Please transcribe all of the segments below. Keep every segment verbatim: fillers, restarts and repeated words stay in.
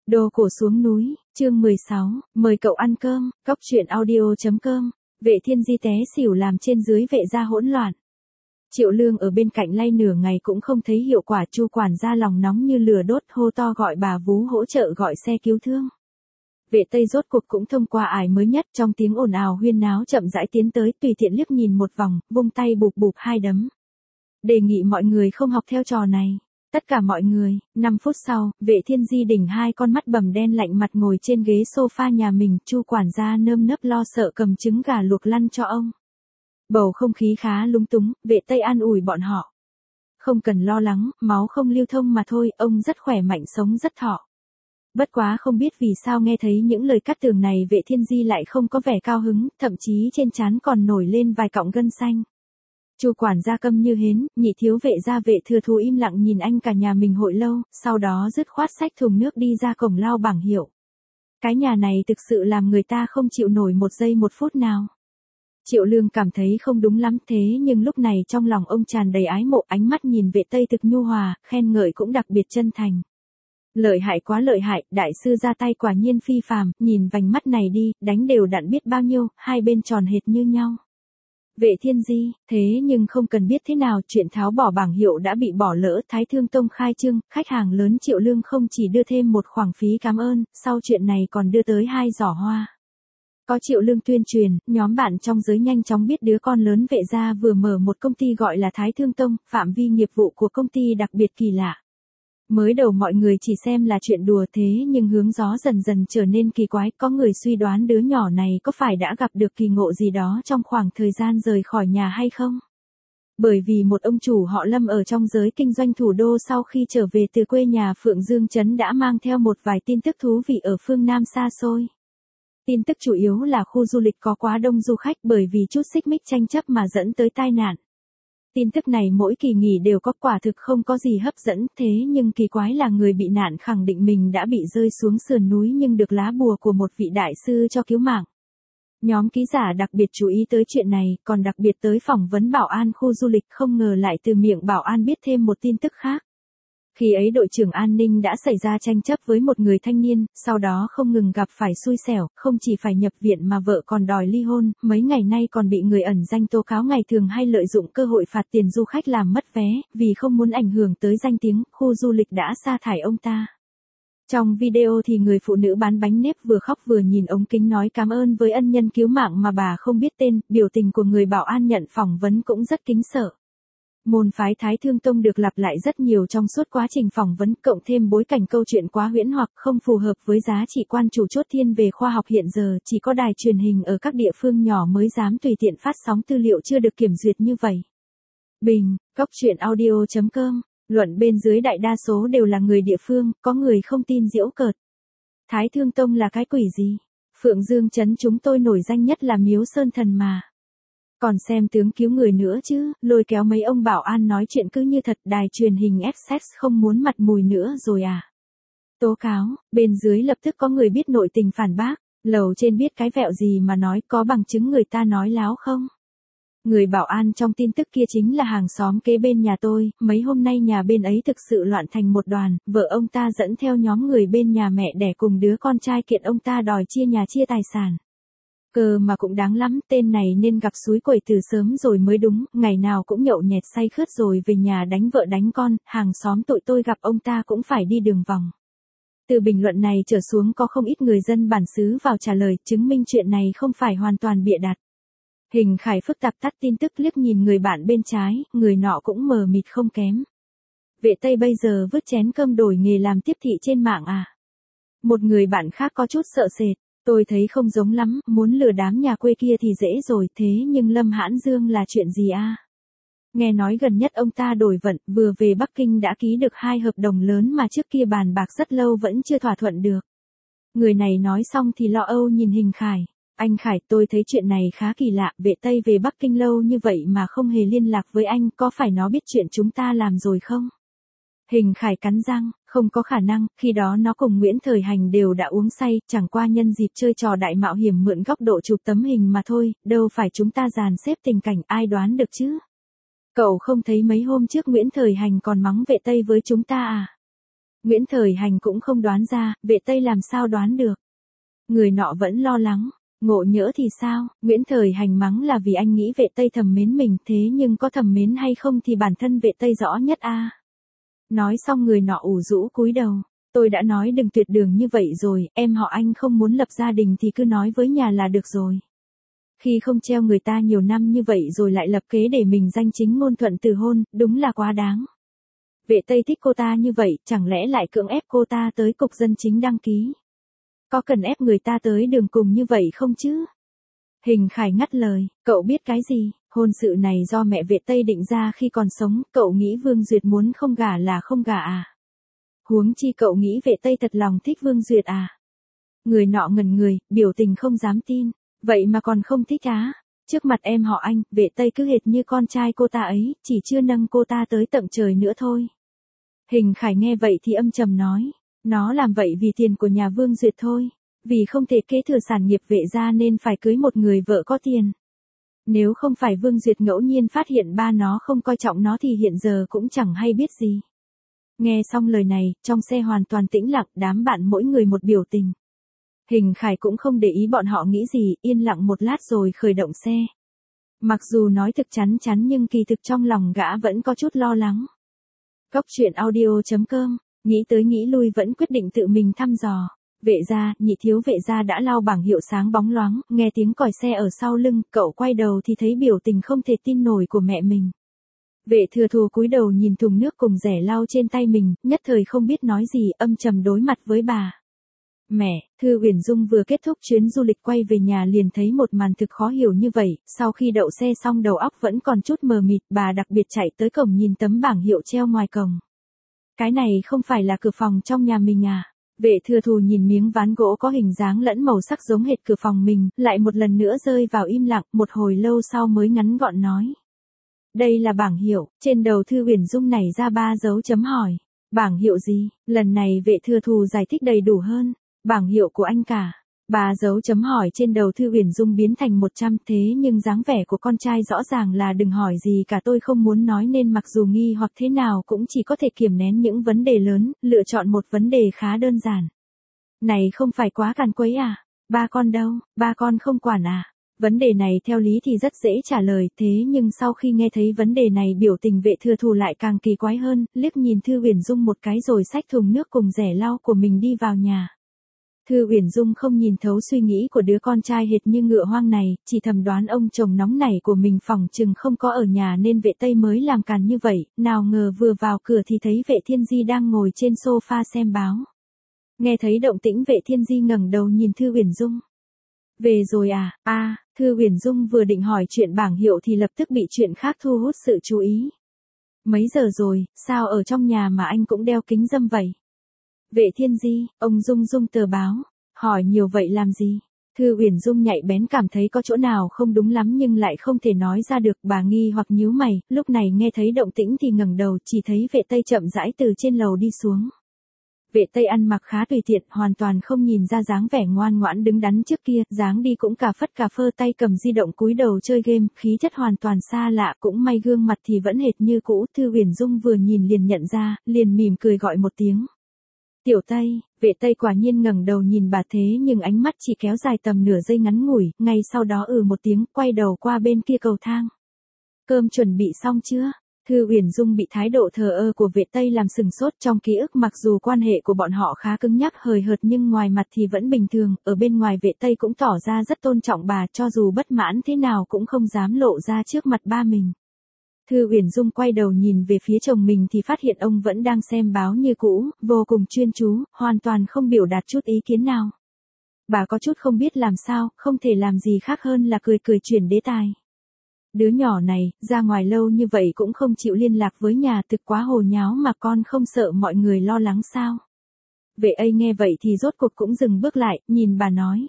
Đồ cổ xuống núi, chương mười sáu, mời cậu ăn cơm, cóc truyện audio chấm com, Vệ Thiên Di té xỉu làm trên dưới vệ gia hỗn loạn. Triệu Lương ở bên cạnh lay nửa ngày cũng không thấy hiệu quả, Chu quản gia lòng nóng như lửa đốt hô to gọi bà vú hỗ trợ gọi xe cứu thương. Vệ Tây rốt cuộc cũng thông qua ải mới nhất, trong tiếng ồn ào huyên náo chậm rãi tiến tới, tùy tiện liếc nhìn một vòng, vung tay bụp bụp hai đấm. Đề nghị mọi người không học theo trò này. Tất cả mọi người, năm phút sau, Vệ Thiên Di đỉnh hai con mắt bầm đen lạnh mặt ngồi trên ghế sofa nhà mình, Chu quản gia nơm nớp lo sợ cầm trứng gà luộc lăn cho ông. Bầu không khí khá lúng túng, Vệ Tây an ủi bọn họ. Không cần lo lắng, máu không lưu thông mà thôi, ông rất khỏe mạnh sống rất thọ. Bất quá không biết vì sao nghe thấy những lời cắt tường này Vệ Thiên Di lại không có vẻ cao hứng, thậm chí trên trán còn nổi lên vài cọng gân xanh. Chu quản gia câm như hến, nhị thiếu vệ gia Vệ Thừa Thù im lặng nhìn anh cả nhà mình hội lâu, sau đó dứt khoát xách thùng nước đi ra cổng lao bảng hiệu. Cái nhà này thực sự làm người ta không chịu nổi một giây một phút nào. Triệu Lương cảm thấy không đúng lắm, thế nhưng lúc này trong lòng ông tràn đầy ái mộ, ánh mắt nhìn Vệ Tây thực nhu hòa, khen ngợi cũng đặc biệt chân thành. Lợi hại quá lợi hại, đại sư ra tay quả nhiên phi phàm, nhìn vành mắt này đi, đánh đều đặn biết bao nhiêu, hai bên tròn hệt như nhau. Vệ Thiên Di, thế nhưng không cần biết thế nào, chuyện tháo bỏ bảng hiệu đã bị bỏ lỡ, Thái Thương Tông khai trương, khách hàng lớn Triệu Lương không chỉ đưa thêm một khoản phí cảm ơn, sau chuyện này còn đưa tới hai giỏ hoa. Có Triệu Lương tuyên truyền, nhóm bạn trong giới nhanh chóng biết đứa con lớn Vệ gia vừa mở một công ty gọi là Thái Thương Tông, phạm vi nghiệp vụ của công ty đặc biệt kỳ lạ. Mới đầu mọi người chỉ xem là chuyện đùa, thế nhưng hướng gió dần dần trở nên kỳ quái, có người suy đoán đứa nhỏ này có phải đã gặp được kỳ ngộ gì đó trong khoảng thời gian rời khỏi nhà hay không? Bởi vì một ông chủ họ Lâm ở trong giới kinh doanh thủ đô sau khi trở về từ quê nhà Phượng Dương Trấn đã mang theo một vài tin tức thú vị ở phương Nam xa xôi. Tin tức chủ yếu là khu du lịch có quá đông du khách bởi vì chút xích mích tranh chấp mà dẫn tới tai nạn. Tin tức này mỗi kỳ nghỉ đều có, quả thực không có gì hấp dẫn, thế nhưng kỳ quái là người bị nạn khẳng định mình đã bị rơi xuống sườn núi nhưng được lá bùa của một vị đại sư cho cứu mạng. Nhóm ký giả đặc biệt chú ý tới chuyện này, còn đặc biệt tới phỏng vấn bảo an khu du lịch, không ngờ lại từ miệng bảo an biết thêm một tin tức khác. Khi ấy đội trưởng an ninh đã xảy ra tranh chấp với một người thanh niên, sau đó không ngừng gặp phải xui xẻo, không chỉ phải nhập viện mà vợ còn đòi ly hôn, mấy ngày nay còn bị người ẩn danh tố cáo ngày thường hay lợi dụng cơ hội phạt tiền du khách làm mất vé, vì không muốn ảnh hưởng tới danh tiếng, khu du lịch đã sa thải ông ta. Trong video thì người phụ nữ bán bánh nếp vừa khóc vừa nhìn ống kính nói cảm ơn với ân nhân cứu mạng mà bà không biết tên, biểu tình của người bảo an nhận phỏng vấn cũng rất kính sợ. Môn phái Thái Thương Tông được lặp lại rất nhiều trong suốt quá trình phỏng vấn, cộng thêm bối cảnh câu chuyện quá huyễn hoặc không phù hợp với giá trị quan chủ chốt thiên về khoa học hiện giờ, chỉ có đài truyền hình ở các địa phương nhỏ mới dám tùy tiện phát sóng tư liệu chưa được kiểm duyệt như vậy. Bình, cóc truyện audio chấm com, luận bên dưới đại đa số đều là người địa phương, có người không tin giễu cợt. Thái Thương Tông là cái quỷ gì? Phượng Dương Trấn chúng tôi nổi danh nhất là Miếu Sơn Thần mà. Còn xem tướng cứu người nữa chứ, lôi kéo mấy ông bảo an nói chuyện cứ như thật, đài truyền hình ép ét không muốn mặt mùi nữa rồi à. Tố cáo, bên dưới lập tức có người biết nội tình phản bác, lầu trên biết cái vẹo gì mà nói, có bằng chứng người ta nói láo không? Người bảo an trong tin tức kia chính là hàng xóm kế bên nhà tôi, mấy hôm nay nhà bên ấy thực sự loạn thành một đoàn, vợ ông ta dẫn theo nhóm người bên nhà mẹ đẻ cùng đứa con trai kiện ông ta đòi chia nhà chia tài sản. Cơ mà cũng đáng lắm, tên này nên gặp suối quẩy từ sớm rồi mới đúng, ngày nào cũng nhậu nhẹt say khướt rồi về nhà đánh vợ đánh con, hàng xóm tụi tôi gặp ông ta cũng phải đi đường vòng. Từ bình luận này trở xuống có không ít người dân bản xứ vào trả lời, chứng minh chuyện này không phải hoàn toàn bịa đặt. Hình Khải phức tạp tắt tin tức liếc nhìn người bạn bên trái, người nọ cũng mờ mịt không kém. Vệ Tây bây giờ vứt chén cơm đổi nghề làm tiếp thị trên mạng à? Một người bạn khác có chút sợ sệt. Tôi thấy không giống lắm, muốn lừa đám nhà quê kia thì dễ rồi, thế nhưng Lâm Hãn Dương là chuyện gì a? Nghe nói gần nhất ông ta đổi vận, vừa về Bắc Kinh đã ký được hai hợp đồng lớn mà trước kia bàn bạc rất lâu vẫn chưa thỏa thuận được. Người này nói xong thì lo âu nhìn Hình Khải. Anh Khải, tôi thấy chuyện này khá kỳ lạ, Vệ Tây về Bắc Kinh lâu như vậy mà không hề liên lạc với anh, có phải nó biết chuyện chúng ta làm rồi không? Hình Khải cắn răng, không có khả năng, khi đó nó cùng Nguyễn Thời Hành đều đã uống say, chẳng qua nhân dịp chơi trò đại mạo hiểm mượn góc độ chụp tấm hình mà thôi, đâu phải chúng ta dàn xếp tình cảnh, ai đoán được chứ? Cậu không thấy mấy hôm trước Nguyễn Thời Hành còn mắng Vệ Tây với chúng ta à? Nguyễn Thời Hành cũng không đoán ra, vệ Tây làm sao đoán được. Người nọ vẫn lo lắng, ngộ nhỡ thì sao, Nguyễn Thời Hành mắng là vì anh nghĩ vệ Tây thầm mến mình, thế nhưng có thầm mến hay không thì bản thân vệ Tây rõ nhất a. À. Nói xong người nọ ủ rũ cúi đầu, tôi đã nói đừng tuyệt đường như vậy rồi, em họ anh không muốn lập gia đình thì cứ nói với nhà là được rồi. Khi không treo người ta nhiều năm như vậy rồi lại lập kế để mình danh chính ngôn thuận từ hôn, đúng là quá đáng. Vệ Tây thích cô ta như vậy, chẳng lẽ lại cưỡng ép cô ta tới cục dân chính đăng ký? Có cần ép người ta tới đường cùng như vậy không chứ? Hình Khải ngắt lời, cậu biết cái gì, hôn sự này do mẹ vệ Tây định ra khi còn sống, cậu nghĩ Vương Duyệt muốn không gả là không gả à? Huống chi cậu nghĩ vệ Tây thật lòng thích Vương Duyệt à? Người nọ ngẩn người, biểu tình không dám tin, vậy mà còn không thích á? Trước mặt em họ anh, vệ Tây cứ hệt như con trai cô ta ấy, chỉ chưa nâng cô ta tới tận trời nữa thôi. Hình Khải nghe vậy thì âm trầm nói, nó làm vậy vì tiền của nhà Vương Duyệt thôi, vì không thể kế thừa sản nghiệp vệ gia nên phải cưới một người vợ có tiền. Nếu không phải Vương Duyệt ngẫu nhiên phát hiện ba nó không coi trọng nó thì hiện giờ cũng chẳng hay biết gì. Nghe xong lời này, trong xe hoàn toàn tĩnh lặng, đám bạn mỗi người một biểu tình. Hình Khải cũng không để ý bọn họ nghĩ gì, yên lặng một lát rồi khởi động xe. Mặc dù nói thực chắn chắn nhưng kỳ thực trong lòng gã vẫn có chút lo lắng. Cốc truyện audio chấm com, nghĩ tới nghĩ lui vẫn quyết định tự mình thăm dò. Vệ gia, nhị thiếu vệ gia đã lau bảng hiệu sáng bóng loáng, nghe tiếng còi xe ở sau lưng, cậu quay đầu thì thấy biểu tình không thể tin nổi của mẹ mình. Vệ Thừa Thù cúi đầu nhìn thùng nước cùng rẻ lau trên tay mình, nhất thời không biết nói gì, âm trầm đối mặt với bà. Mẹ, Thư Uyển Dung vừa kết thúc chuyến du lịch quay về nhà liền thấy một màn thực khó hiểu như vậy, sau khi đậu xe xong đầu óc vẫn còn chút mờ mịt, bà đặc biệt chạy tới cổng nhìn tấm bảng hiệu treo ngoài cổng. Cái này không phải là cửa phòng trong nhà mình à? Vệ Thừa Thù nhìn miếng ván gỗ có hình dáng lẫn màu sắc giống hệt cửa phòng mình, lại một lần nữa rơi vào im lặng, một hồi lâu sau mới ngắn gọn nói. Đây là bảng hiệu, trên đầu Thư Uyển Dung nảy ra ba dấu chấm hỏi. Bảng hiệu gì? Lần này Vệ Thừa Thù giải thích đầy đủ hơn. Bảng hiệu của anh cả. Ba dấu chấm hỏi trên đầu Thư Uyển Dung biến thành một trăm, thế nhưng dáng vẻ của con trai rõ ràng là đừng hỏi gì cả, tôi không muốn nói nên mặc dù nghi hoặc thế nào cũng chỉ có thể kiềm nén những vấn đề lớn, lựa chọn một vấn đề khá đơn giản. Này không phải quá càn quấy à? Ba con đâu? Ba con không quản à? Vấn đề này theo lý thì rất dễ trả lời, thế nhưng sau khi nghe thấy vấn đề này biểu tình Vệ Thừa Thù lại càng kỳ quái hơn, liếc nhìn Thư Uyển Dung một cái rồi xách thùng nước cùng rẻ lau của mình đi vào nhà. Thư Uyển Dung không nhìn thấu suy nghĩ của đứa con trai hệt như ngựa hoang này, chỉ thầm đoán ông chồng nóng nảy của mình phỏng chừng không có ở nhà nên Vệ Tây mới làm càn như vậy, nào ngờ vừa vào cửa thì thấy Vệ Thiên Di đang ngồi trên sofa xem báo. Nghe thấy động tĩnh Vệ Thiên Di ngẩng đầu nhìn Thư Uyển Dung. Về rồi à? A, à, Thư Uyển Dung vừa định hỏi chuyện bảng hiệu thì lập tức bị chuyện khác thu hút sự chú ý. Mấy giờ rồi, sao ở trong nhà mà anh cũng đeo kính râm vậy? Vệ Thiên Di, ông Dung Dung tờ báo, hỏi nhiều vậy làm gì? Thư Uyển Dung nhạy bén cảm thấy có chỗ nào không đúng lắm nhưng lại không thể nói ra được, bà nghi hoặc nhíu mày, lúc này nghe thấy động tĩnh thì ngẩng đầu chỉ thấy Vệ Tây chậm rãi từ trên lầu đi xuống. Vệ Tây ăn mặc khá tùy tiện, hoàn toàn không nhìn ra dáng vẻ ngoan ngoãn đứng đắn trước kia, dáng đi cũng cà phất cà phơ, tay cầm di động cúi đầu chơi game, khí chất hoàn toàn xa lạ, cũng may gương mặt thì vẫn hệt như cũ, Thư Uyển Dung vừa nhìn liền nhận ra, liền mỉm cười gọi một tiếng. Tiểu Tây. Vệ Tây quả nhiên ngẩng đầu nhìn bà thế nhưng ánh mắt chỉ kéo dài tầm nửa giây ngắn ngủi, ngay sau đó ừ một tiếng, quay đầu qua bên kia cầu thang. Cơm chuẩn bị xong chưa? Thư Uyển Dung bị thái độ thờ ơ của Vệ Tây làm sừng sốt, trong ký ức mặc dù quan hệ của bọn họ khá cứng nhắc hời hợt nhưng ngoài mặt thì vẫn bình thường, ở bên ngoài Vệ Tây cũng tỏ ra rất tôn trọng bà, cho dù bất mãn thế nào cũng không dám lộ ra trước mặt ba mình. Thư Uyển Dung quay đầu nhìn về phía chồng mình thì phát hiện ông vẫn đang xem báo như cũ, vô cùng chuyên chú, hoàn toàn không biểu đạt chút ý kiến nào. Bà có chút không biết làm sao, không thể làm gì khác hơn là cười cười chuyển đề tài. Đứa nhỏ này, ra ngoài lâu như vậy cũng không chịu liên lạc với nhà, thực quá hồ nháo mà con không sợ mọi người lo lắng sao? Vệ ấy nghe vậy thì rốt cuộc cũng dừng bước lại, nhìn bà nói.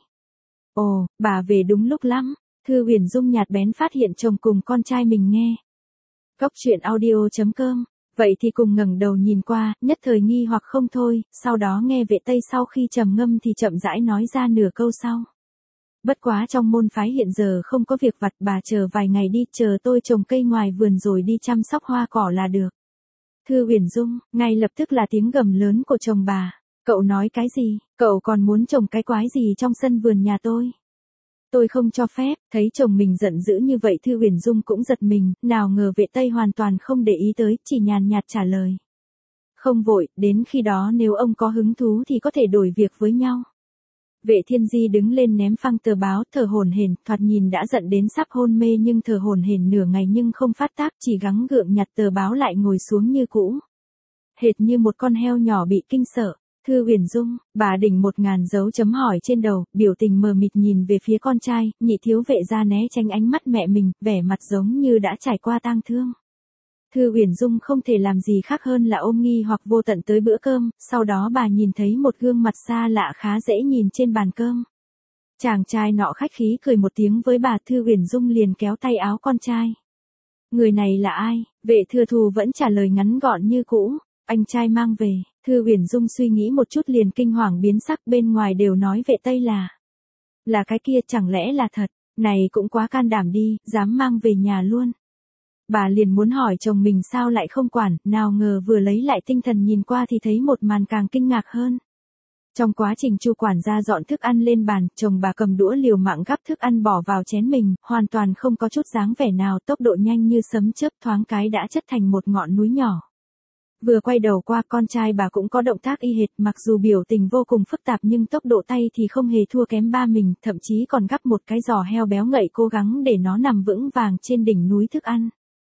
Ồ, bà về đúng lúc lắm. Thư Uyển Dung nhạt bén phát hiện chồng cùng con trai mình nghe. Cốc truyện audio chấm com, vậy thì cùng ngẩng đầu nhìn qua, nhất thời nghi hoặc không thôi, sau đó nghe Vệ Tây sau khi trầm ngâm thì chậm rãi nói ra nửa câu sau. Bất quá trong môn phái hiện giờ không có việc vặt, bà chờ vài ngày đi, chờ tôi trồng cây ngoài vườn rồi đi chăm sóc hoa cỏ là được. Thư Huyền Dung, ngay lập tức là tiếng gầm lớn của chồng bà. Cậu nói cái gì, cậu còn muốn trồng cái quái gì trong sân vườn nhà tôi? Tôi không cho phép. Thấy chồng mình giận dữ như vậy Thư Huyền Dung cũng giật mình, nào ngờ vệ Tây hoàn toàn không để ý tới, chỉ nhàn nhạt trả lời. Không vội, đến khi đó nếu ông có hứng thú thì có thể đổi việc với nhau. Vệ Thiên Di đứng lên ném phăng tờ báo, thở hổn hển, thoạt nhìn đã giận đến sắp hôn mê nhưng thở hổn hển nửa ngày nhưng không phát tác, chỉ gắng gượng nhặt tờ báo lại ngồi xuống như cũ. Hệt như một con heo nhỏ bị kinh sợ. Thư Huyền Dung, bà đỉnh một ngàn dấu chấm hỏi trên đầu, biểu tình mờ mịt nhìn về phía con trai, nhị thiếu vệ gia né tránh ánh mắt mẹ mình, vẻ mặt giống như đã trải qua tang thương. Thư Huyền Dung không thể làm gì khác hơn là ôm nghi hoặc vô tận tới bữa cơm, sau đó bà nhìn thấy một gương mặt xa lạ khá dễ nhìn trên bàn cơm. Chàng trai nọ khách khí cười một tiếng với bà, Thư Huyền Dung liền kéo tay áo con trai. Người này là ai? Vệ Thừa Thù vẫn trả lời ngắn gọn như cũ, anh trai mang về. Thư Huyền Dung suy nghĩ một chút liền kinh hoàng biến sắc, bên ngoài đều nói vệ Tây là. Là cái kia, chẳng lẽ là thật, này cũng quá can đảm đi, dám mang về nhà luôn. Bà liền muốn hỏi chồng mình sao lại không quản, nào ngờ vừa lấy lại tinh thần nhìn qua thì thấy một màn càng kinh ngạc hơn. Trong quá trình Chu quản gia dọn thức ăn lên bàn, chồng bà cầm đũa liều mạng gắp thức ăn bỏ vào chén mình, hoàn toàn không có chút dáng vẻ nào, tốc độ nhanh như sấm chớp, thoáng cái đã chất thành một ngọn núi nhỏ. Vừa quay đầu qua, con trai bà cũng có động tác y hệt, mặc dù biểu tình vô cùng phức tạp nhưng tốc độ tay thì không hề thua kém ba mình, thậm chí còn gắp một cái giò heo béo ngậy cố gắng để nó nằm vững vàng trên đỉnh núi thức ăn.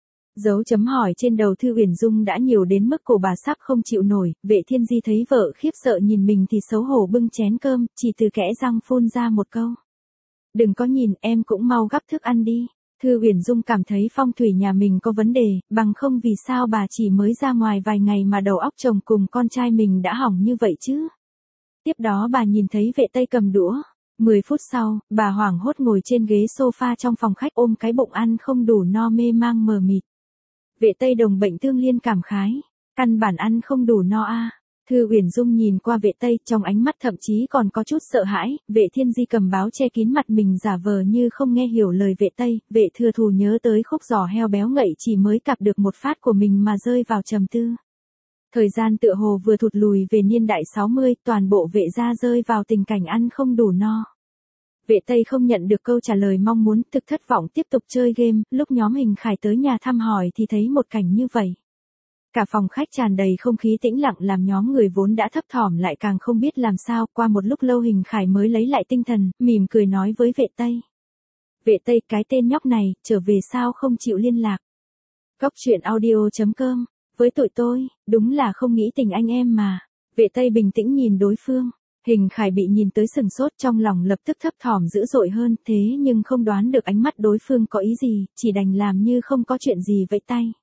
Dấu chấm hỏi trên đầu Thư Huyền Dung đã nhiều đến mức cổ bà sắp không chịu nổi, Vệ Thiên Di thấy vợ khiếp sợ nhìn mình thì xấu hổ bưng chén cơm, chỉ từ kẽ răng phun ra một câu. Đừng có nhìn, em cũng mau gắp thức ăn đi. Thư Huyền Dung cảm thấy phong thủy nhà mình có vấn đề, bằng không vì sao bà chỉ mới ra ngoài vài ngày mà đầu óc chồng cùng con trai mình đã hỏng như vậy chứ. Tiếp đó bà nhìn thấy vệ Tây cầm đũa. Mười phút sau, bà hoảng hốt ngồi trên ghế sofa trong phòng khách ôm cái bụng ăn không đủ no mê mang mờ mịt. Vệ Tây đồng bệnh thương liên cảm khái. Căn bản ăn không đủ no a. À. Thư Huyền Dung nhìn qua vệ Tây, trong ánh mắt thậm chí còn có chút sợ hãi, vệ Thiên Di cầm báo che kín mặt mình giả vờ như không nghe hiểu lời vệ Tây, vệ Thừa Thù nhớ tới khúc giò heo béo ngậy chỉ mới cặp được một phát của mình mà rơi vào trầm tư. Thời gian tựa hồ vừa thụt lùi về niên đại sáu mươi, toàn bộ vệ gia rơi vào tình cảnh ăn không đủ no. Vệ Tây không nhận được câu trả lời mong muốn, thực thất vọng tiếp tục chơi game, lúc nhóm Hình Khải tới nhà thăm hỏi thì thấy một cảnh như vậy. Cả phòng khách tràn đầy không khí tĩnh lặng làm nhóm người vốn đã thấp thỏm lại càng không biết làm sao, qua một lúc lâu Hình Khải mới lấy lại tinh thần, mỉm cười nói với vệ Tây. Vệ Tây, cái tên nhóc này, trở về sao không chịu liên lạc. Góc truyện audio chấm com, với tụi tôi, đúng là không nghĩ tình anh em mà. Vệ Tây bình tĩnh nhìn đối phương. Hình Khải bị nhìn tới sừng sốt, trong lòng lập tức thấp thỏm dữ dội hơn, thế nhưng không đoán được ánh mắt đối phương có ý gì, chỉ đành làm như không có chuyện gì vẫy tay.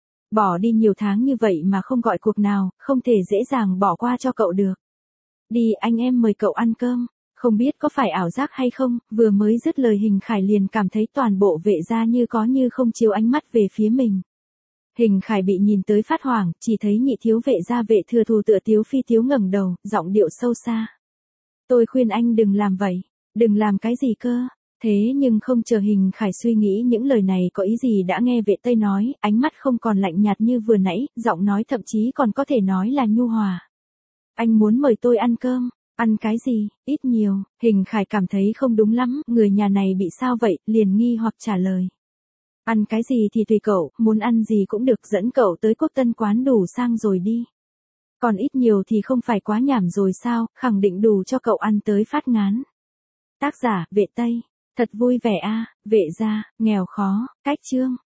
Bỏ đi nhiều tháng như vậy mà không gọi cuộc nào, không thể dễ dàng bỏ qua cho cậu được. Đi, anh em mời cậu ăn cơm. Không biết có phải ảo giác hay không, vừa mới dứt lời Hình Khải liền cảm thấy toàn bộ vệ gia như có như không chiếu ánh mắt về phía mình. Hình Khải bị nhìn tới phát hoảng, chỉ thấy nhị thiếu vệ gia Vệ Thừa Thù tựa tiếu phi tiếu ngẩng đầu, giọng điệu sâu xa. Tôi khuyên anh đừng làm vậy, đừng làm cái gì cơ. Thế nhưng không chờ Hình Khải suy nghĩ những lời này có ý gì đã nghe vệ Tây nói, ánh mắt không còn lạnh nhạt như vừa nãy, giọng nói thậm chí còn có thể nói là nhu hòa. Anh muốn mời tôi ăn cơm, ăn cái gì, ít nhiều. Hình Khải cảm thấy không đúng lắm, người nhà này bị sao vậy, liền nghi hoặc trả lời. Ăn cái gì thì tùy cậu, muốn ăn gì cũng được, dẫn cậu tới Quốc Tân quán đủ sang rồi đi. Còn ít nhiều thì không phải quá nhảm rồi sao, khẳng định đủ cho cậu ăn tới phát ngán. Tác giả, vệ Tây. Thật vui vẻ a, vệ gia, nghèo khó, cách chương.